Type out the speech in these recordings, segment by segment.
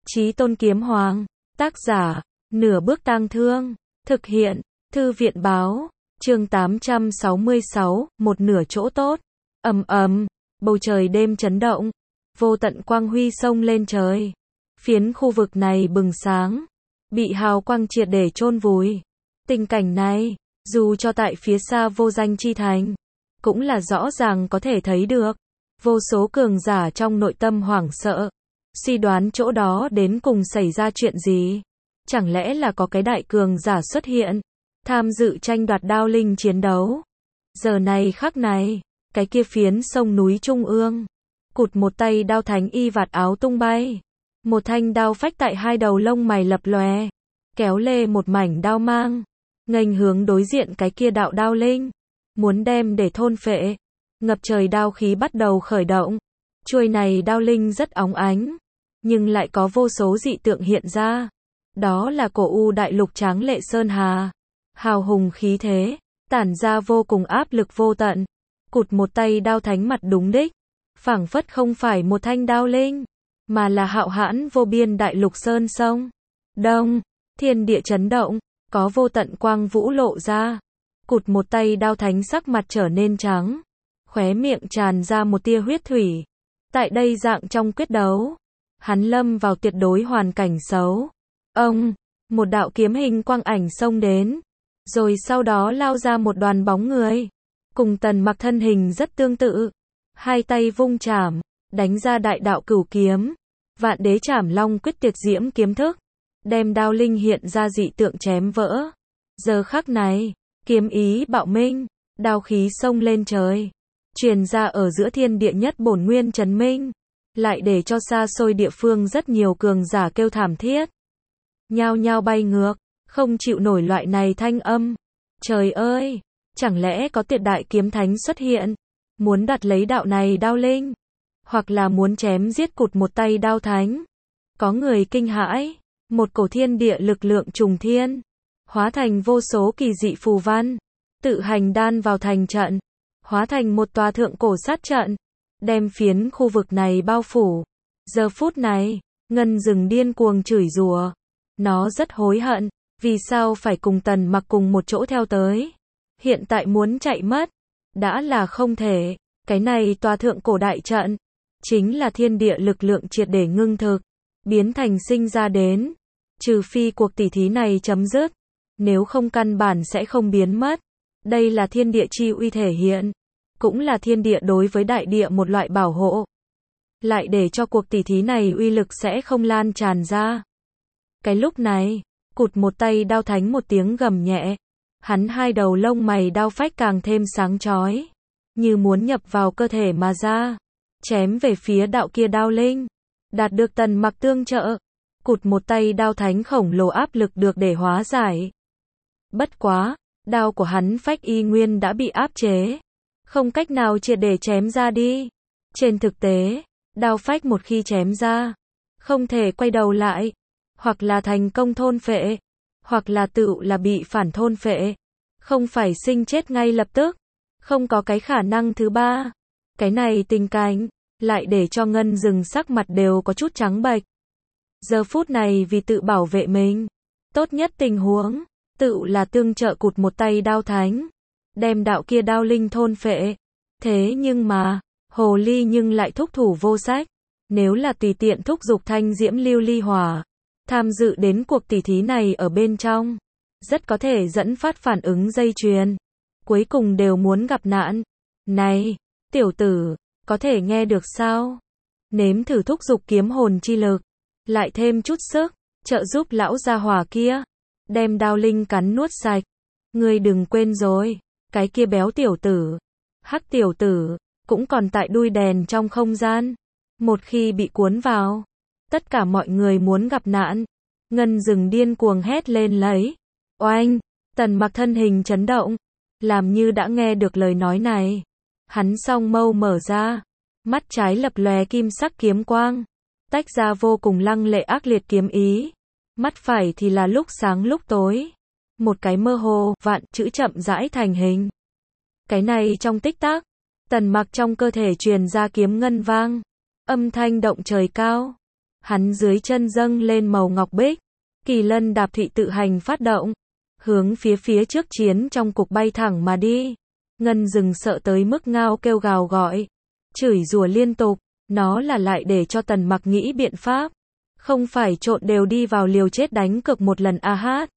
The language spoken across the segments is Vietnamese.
Chí Tôn Kiếm Hoàng, tác giả, Nửa Bước Tang Thương, thực hiện, Thư viện báo, chương 866, một nửa chỗ tốt. Ầm ầm, bầu trời đêm chấn động, vô tận quang huy xông lên trời. Phiến khu vực này bừng sáng, bị hào quang triệt để chôn vùi. Tình cảnh này, dù cho tại phía xa vô danh chi thành, cũng là rõ ràng có thể thấy được. Vô số cường giả trong nội tâm hoảng sợ, suy đoán chỗ đó đến cùng xảy ra chuyện gì. Chẳng lẽ là có cái đại cường giả xuất hiện, tham dự tranh đoạt đao linh chiến đấu. Giờ này khắc này, cái kia phiến sông núi trung ương, cụt một tay đao thánh y vạt áo tung bay. Một thanh đao phách tại hai đầu lông mày lập lòe, kéo lê một mảnh đao mang, nghênh hướng đối diện cái kia đạo đao linh, muốn đem để thôn phệ. Ngập trời đao khí bắt đầu khởi động. Chuôi này đao linh rất óng ánh, nhưng lại có vô số dị tượng hiện ra. Đó là cổ u đại lục tráng lệ sơn hà, hào hùng khí thế, tản ra vô cùng áp lực vô tận. Cụt một tay đao thánh mặt đúng đích, phảng phất không phải một thanh đao linh, mà là hạo hãn vô biên đại lục sơn sông. Đông, thiên địa chấn động, có vô tận quang vũ lộ ra. Cụt một tay đao thánh sắc mặt trở nên trắng, khóe miệng tràn ra một tia huyết thủy. Tại đây dạng trong quyết đấu, hắn lâm vào tuyệt đối hoàn cảnh xấu. Ông, một đạo kiếm hình quang ảnh xông đến, rồi sau đó lao ra một đoàn bóng người, cùng Tần Mặc thân hình rất tương tự. Hai tay vung chảm, đánh ra đại đạo cửu kiếm, Vạn Đế Chảm Long quyết tuyệt diễm kiếm thức, đem đao linh hiện ra dị tượng chém vỡ. Giờ khắc này, kiếm ý bạo minh, đao khí xông lên trời, truyền ra ở giữa thiên địa nhất bổn nguyên chấn minh, lại để cho xa xôi địa phương rất nhiều cường giả kêu thảm thiết, nhao nhao bay ngược, không chịu nổi loại này thanh âm. Trời ơi, chẳng lẽ có tuyệt đại kiếm thánh xuất hiện, muốn đoạt lấy đạo này đao linh, hoặc là muốn chém giết cụt một tay đao thánh. Có người kinh hãi, một cổ thiên địa lực lượng trùng thiên, hóa thành vô số kỳ dị phù văn, tự hành đan vào thành trận, hóa thành một tòa thượng cổ sát trận, đem phiến khu vực này bao phủ. Giờ phút này, Ngân Dừng điên cuồng chửi rủa, nó rất hối hận, vì sao phải cùng Tần Mặc cùng một chỗ theo tới. Hiện tại muốn chạy mất, đã là không thể. Cái này tòa thượng cổ đại trận, chính là thiên địa lực lượng triệt để ngưng thực, biến thành sinh ra đến. Trừ phi cuộc tỉ thí này chấm dứt, nếu không căn bản sẽ không biến mất. Đây là thiên địa chi uy thể hiện, cũng là thiên địa đối với đại địa một loại bảo hộ, lại để cho cuộc tỉ thí này uy lực sẽ không lan tràn ra. Cái lúc này, cụt một tay đao thánh một tiếng gầm nhẹ, hắn hai đầu lông mày đao phách càng thêm sáng chói, như muốn nhập vào cơ thể mà ra, chém về phía đạo kia đao linh. Đạt được Tần Mặc tương trợ, cụt một tay đao thánh khổng lồ áp lực được để hóa giải. Bất quá, đao của hắn phách y nguyên đã bị áp chế, không cách nào triệt để chém ra đi. Trên thực tế, đao phách một khi chém ra, không thể quay đầu lại, hoặc là thành công thôn phệ, hoặc là tự là bị phản thôn phệ, không phải sinh chết ngay lập tức, không có cái khả năng thứ ba. Cái này tình cảnh, lại để cho Ngân Dừng sắc mặt đều có chút trắng bệch. Giờ phút này vì tự bảo vệ mình, tốt nhất tình huống, tự là tương trợ cụt một tay đao thánh, đem đạo kia đao linh thôn phệ. Thế nhưng mà, hồ ly nhưng lại thúc thủ vô sách. Nếu là tùy tiện thúc giục thanh diễm lưu ly hỏa, tham dự đến cuộc tỉ thí này ở bên trong, rất có thể dẫn phát phản ứng dây chuyền, cuối cùng đều muốn gặp nạn. Này, tiểu tử, có thể nghe được sao? Nếm thử thúc giục kiếm hồn chi lực, lại thêm chút sức, trợ giúp lão gia hỏa kia, đem đao linh cắn nuốt sạch. Ngươi đừng quên rồi, cái kia béo tiểu tử, hắc tiểu tử, cũng còn tại đuôi đèn trong không gian. Một khi bị cuốn vào, tất cả mọi người muốn gặp nạn. Ngân Dừng điên cuồng hét lên lấy. Oanh, Tần Mặc thân hình chấn động, làm như đã nghe được lời nói này. Hắn song mâu mở ra, mắt trái lập lòe kim sắc kiếm quang, tách ra vô cùng lăng lệ ác liệt kiếm ý. Mắt phải thì là lúc sáng lúc tối, một cái mơ hồ vạn chữ chậm rãi thành hình. Cái này trong tích tắc, Tần Mặc trong cơ thể truyền ra kiếm ngân vang, âm thanh động trời cao. Hắn dưới chân dâng lên màu ngọc bích, kỳ lân đạp thụy tự hành phát động, hướng phía trước chiến trong cục bay thẳng mà đi. Ngân rừng sợ tới mức ngao kêu gào gọi, chửi rủa liên tục, nó là lại để cho Tần Mặc nghĩ biện pháp, không phải trộn đều đi vào liều chết đánh cược một lần a hát.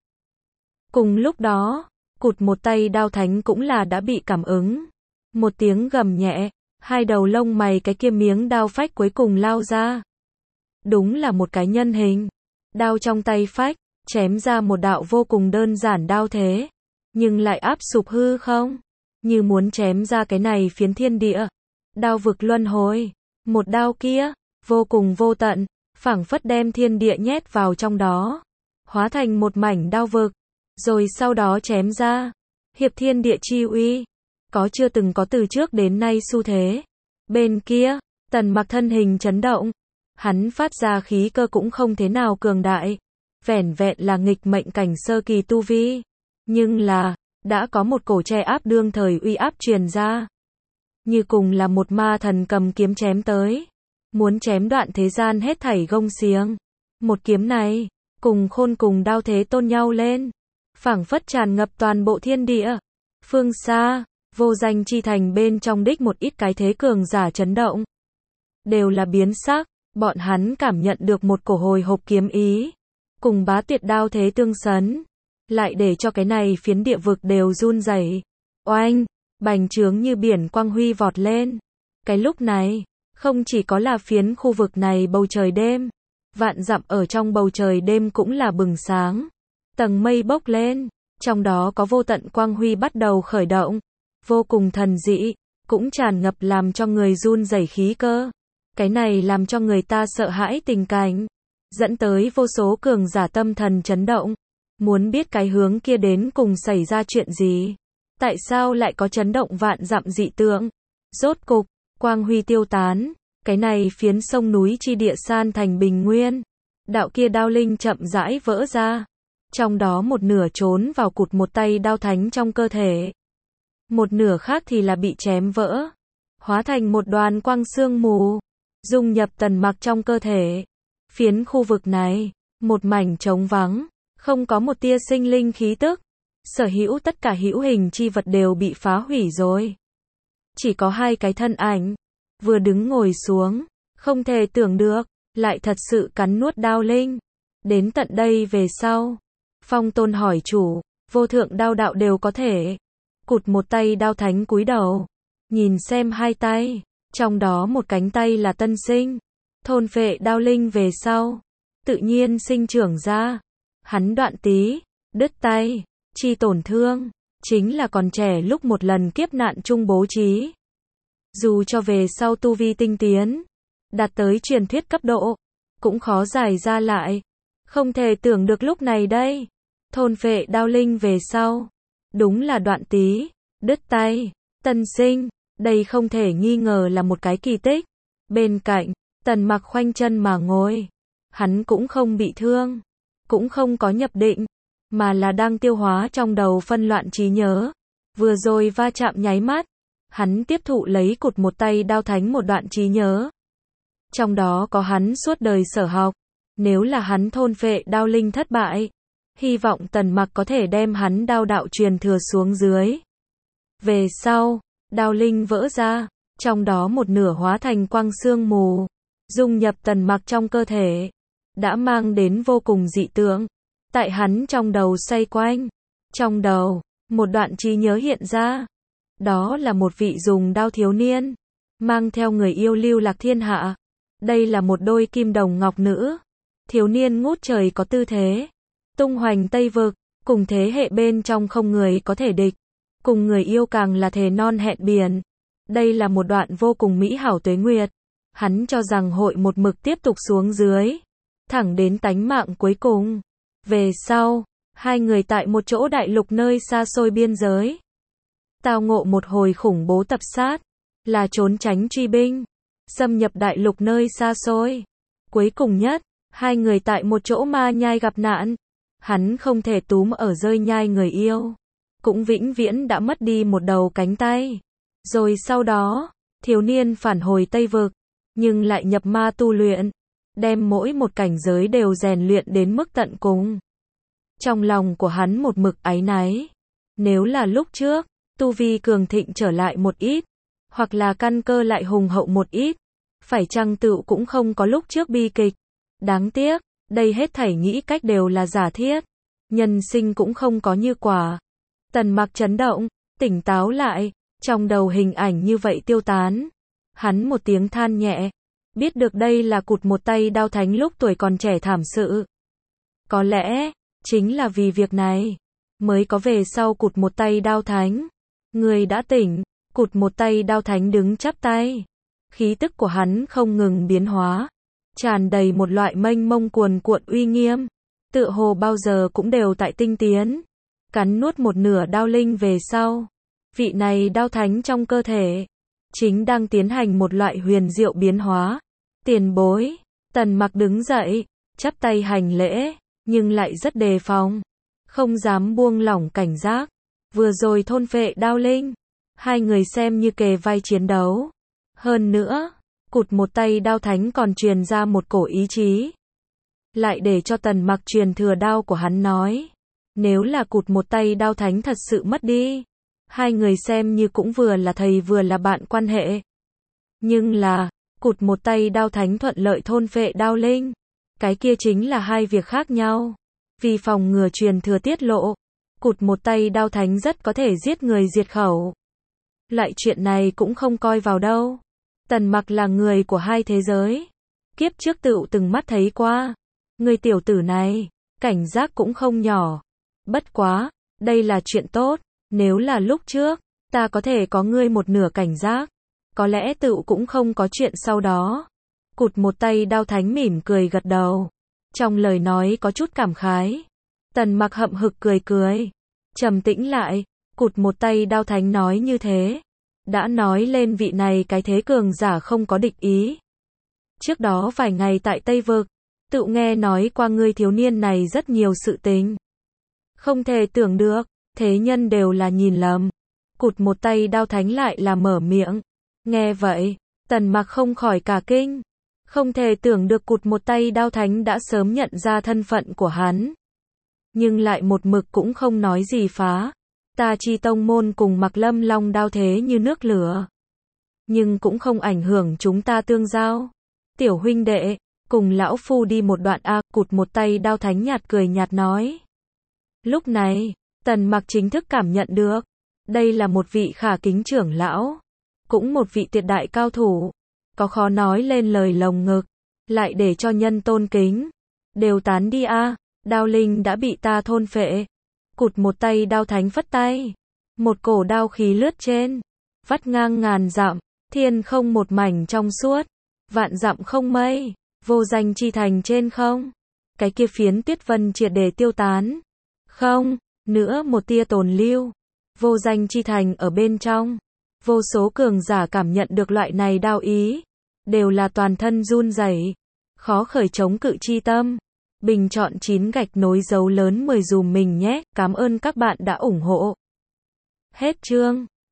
Cùng lúc đó, cụt một tay đao thánh cũng là đã bị cảm ứng. Một tiếng gầm nhẹ, hai đầu lông mày cái kia miếng đao phách cuối cùng lao ra. Đúng là một cái nhân hình. Đao trong tay phách, chém ra một đạo vô cùng đơn giản đao thế, nhưng lại áp sụp hư không, như muốn chém ra cái này phiến thiên địa. Đao vực luân hồi, một đao kia, vô cùng vô tận, phảng phất đem thiên địa nhét vào trong đó, hóa thành một mảnh đao vực, rồi sau đó chém ra. Hiệp thiên địa chi uy, có chưa từng có từ trước đến nay xu thế. Bên kia, Tần Mặc thân hình chấn động, hắn phát ra khí cơ cũng không thế nào cường đại, vẻn vẹn là nghịch mệnh cảnh sơ kỳ tu vi, nhưng là đã có một cổ che áp đương thời uy áp truyền ra, như cùng là một ma thần cầm kiếm chém tới, muốn chém đoạn thế gian hết thảy gông xiềng. Một kiếm này, cùng khôn cùng đao thế tôn nhau lên, phảng phất tràn ngập toàn bộ thiên địa. Phương xa, vô danh chi thành bên trong đích một ít cái thế cường giả chấn động, đều là biến sắc, bọn hắn cảm nhận được một cổ hồi hộp kiếm ý, cùng bá tuyệt đao thế tương sấn, lại để cho cái này phiến địa vực đều run rẩy. Oanh, bành trướng như biển quang huy vọt lên. Cái lúc này, không chỉ có là phiến khu vực này bầu trời đêm, vạn dặm ở trong bầu trời đêm cũng là bừng sáng. Tầng mây bốc lên, trong đó có vô tận quang huy bắt đầu khởi động, vô cùng thần dị, cũng tràn ngập làm cho người run rẩy khí cơ. Cái này làm cho người ta sợ hãi tình cảnh, dẫn tới vô số cường giả tâm thần chấn động, muốn biết cái hướng kia đến cùng xảy ra chuyện gì, tại sao lại có chấn động vạn dặm dị tượng. Rốt cục, quang huy tiêu tán, cái này phiến sông núi chi địa san thành bình nguyên, đạo kia đao linh chậm rãi vỡ ra, trong đó một nửa trốn vào cụt một tay đao thánh trong cơ thể, một nửa khác thì là bị chém vỡ, hóa thành một đoàn quang sương mù, dung nhập Tần Mặc trong cơ thể. Phiến khu vực này, một mảnh trống vắng, không có một tia sinh linh khí tức, sở hữu tất cả hữu hình chi vật đều bị phá hủy rồi. Chỉ có hai cái thân ảnh, vừa đứng ngồi xuống, không thể tưởng được, lại thật sự cắn nuốt đao linh. Đến tận đây về sau, Phong Tôn hỏi chủ, vô thượng đao đạo đều có thể. Cụt một tay đao thánh cúi đầu, nhìn xem hai tay, trong đó một cánh tay là tân sinh, thôn phệ đao linh về sau, tự nhiên sinh trưởng ra. Hắn đoạn tí, đứt tay, chi tổn thương, chính là còn trẻ lúc một lần kiếp nạn chung bố trí. Dù cho về sau tu vi tinh tiến, đạt tới truyền thuyết cấp độ, cũng khó giải ra lại. Không thể tưởng được lúc này đây, thôn phệ đao linh về sau, đúng là đoạn tí, đứt tay, tân sinh, đây không thể nghi ngờ là một cái kỳ tích. Bên cạnh, Tần Mặc khoanh chân mà ngồi, hắn cũng không bị thương, cũng không có nhập định, mà là đang tiêu hóa trong đầu phân loạn trí nhớ. Vừa rồi va chạm nháy mắt, hắn tiếp thụ lấy cụt một tay đao thánh một đoạn trí nhớ. Trong đó có hắn suốt đời sở học, nếu là hắn thôn phệ đao linh thất bại, hy vọng Tần Mặc có thể đem hắn đao đạo truyền thừa xuống dưới. Về sau, đao linh vỡ ra, trong đó một nửa hóa thành quang sương mù, dung nhập Tần Mặc trong cơ thể, đã mang đến vô cùng dị tượng. Tại hắn trong đầu xoay quanh, trong đầu, một đoạn trí nhớ hiện ra. Đó là một vị dùng đao thiếu niên, mang theo người yêu lưu lạc thiên hạ. Đây là một đôi kim đồng ngọc nữ. Thiếu niên ngút trời có tư thế, tung hoành Tây Vực, cùng thế hệ bên trong không người có thể địch. Cùng người yêu càng là thề non hẹn biển. Đây là một đoạn vô cùng mỹ hảo tuế nguyệt. Hắn cho rằng hội một mực tiếp tục xuống dưới, thẳng đến tánh mạng cuối cùng. Về sau, hai người tại một chỗ đại lục nơi xa xôi biên giới, tao ngộ một hồi khủng bố tập sát, là trốn tránh truy binh, xâm nhập đại lục nơi xa xôi. Cuối cùng nhất, hai người tại một chỗ ma nhai gặp nạn. Hắn không thể túm ở rơi nhai người yêu, cũng vĩnh viễn đã mất đi một đầu cánh tay. Rồi sau đó, thiếu niên phản hồi Tây Vực, nhưng lại nhập ma tu luyện. đem mỗi một cảnh giới đều rèn luyện đến mức tận cùng. Trong lòng của hắn một mực áy náy. Nếu là lúc trước, tu vi cường thịnh trở lại một ít, hoặc là căn cơ lại hùng hậu một ít, phải chăng tựu cũng không có lúc trước bi kịch. Đáng tiếc, đây hết thảy nghĩ cách đều là giả thiết. Nhân sinh cũng không có như quả. Tần Mặc chấn động, tỉnh táo lại, trong đầu hình ảnh như vậy tiêu tán. Hắn một tiếng than nhẹ, biết được đây là Cụt Một Tay Đao Thánh lúc tuổi còn trẻ thảm sự. Có lẽ, chính là vì việc này, mới có về sau Cụt Một Tay Đao Thánh. Người đã tỉnh, Cụt Một Tay Đao Thánh đứng chắp tay. Khí tức của hắn không ngừng biến hóa, tràn đầy một loại mênh mông cuồn cuộn uy nghiêm, tựa hồ bao giờ cũng đều tại tinh tiến. Cắn nuốt một nửa đao linh về sau, vị này đao thánh trong cơ thể chính đang tiến hành một loại huyền diệu biến hóa. Tiền bối, Tần Mặc đứng dậy, chắp tay hành lễ, nhưng lại rất đề phòng, không dám buông lỏng cảnh giác. Vừa rồi thôn phệ đao linh, hai người xem như kề vai chiến đấu. Hơn nữa, Cụt Một Tay Đao Thánh còn truyền ra một cổ ý chí, lại để cho Tần Mặc truyền thừa đao của hắn nói. Nếu là Cụt Một Tay Đao Thánh thật sự mất đi, hai người xem như cũng vừa là thầy vừa là bạn quan hệ. Nhưng là, Cụt Một Tay Đao Thánh thuận lợi thôn phệ đao linh, cái kia chính là hai việc khác nhau. Vì phòng ngừa truyền thừa tiết lộ, Cụt Một Tay Đao Thánh rất có thể giết người diệt khẩu. Loại chuyện này cũng không coi vào đâu. Tần Mặc là người của hai thế giới, kiếp trước tựu từng mắt thấy qua. Người tiểu tử này, cảnh giác cũng không nhỏ. Bất quá, đây là chuyện tốt. Nếu là lúc trước, ta có thể có ngươi một nửa cảnh giác, có lẽ tựu cũng không có chuyện sau đó. Cụt Một Tay Đao Thánh mỉm cười gật đầu, trong lời nói có chút cảm khái. Tần Mặc hậm hực cười cười, trầm tĩnh lại. Cụt Một Tay Đao Thánh nói như thế, đã nói lên vị này cái thế cường giả không có địch ý. Trước đó vài ngày tại Tây Vực, tự nghe nói qua ngươi thiếu niên này rất nhiều sự tình. Không thể tưởng được, thế nhân đều là nhìn lầm. Cụt Một Tay Đao Thánh lại là mở miệng. Nghe vậy, Tần Mặc không khỏi cả kinh. Không thể tưởng được Cụt Một Tay Đao Thánh đã sớm nhận ra thân phận của hắn, nhưng lại một mực cũng không nói gì phá. Ta Chi tông môn cùng Mặc Lâm Long đao thế như nước lửa, nhưng cũng không ảnh hưởng chúng ta tương giao. Tiểu huynh đệ, cùng lão phu đi một đoạn a. Cụt Một Tay Đao Thánh nhạt cười nhạt nói. Lúc này, Tần Mặc chính thức cảm nhận được, đây là một vị khả kính trưởng lão, cũng một vị tuyệt đại cao thủ, có khó nói lên lời lồng ngực, lại để cho nhân tôn kính. Đều tán đi a, đao linh đã bị ta thôn phệ. Cụt Một Tay Đao Thánh phất tay, một cổ đao khí lướt trên, vắt ngang ngàn dặm, thiên không một mảnh trong suốt, vạn dặm không mây, vô danh chi thành trên không. Cái kia phiến tuyết vân triệt để tiêu tán, không nữa một tia tồn lưu. Vô danh chi thành ở bên trong, vô số cường giả cảm nhận được loại này đao ý, đều là toàn thân run rẩy, khó khởi chống cự chi tâm. Bình chọn 9 gạch nối dấu lớn 10 dùm mình nhé. Cảm ơn các bạn đã ủng hộ. Hết chương.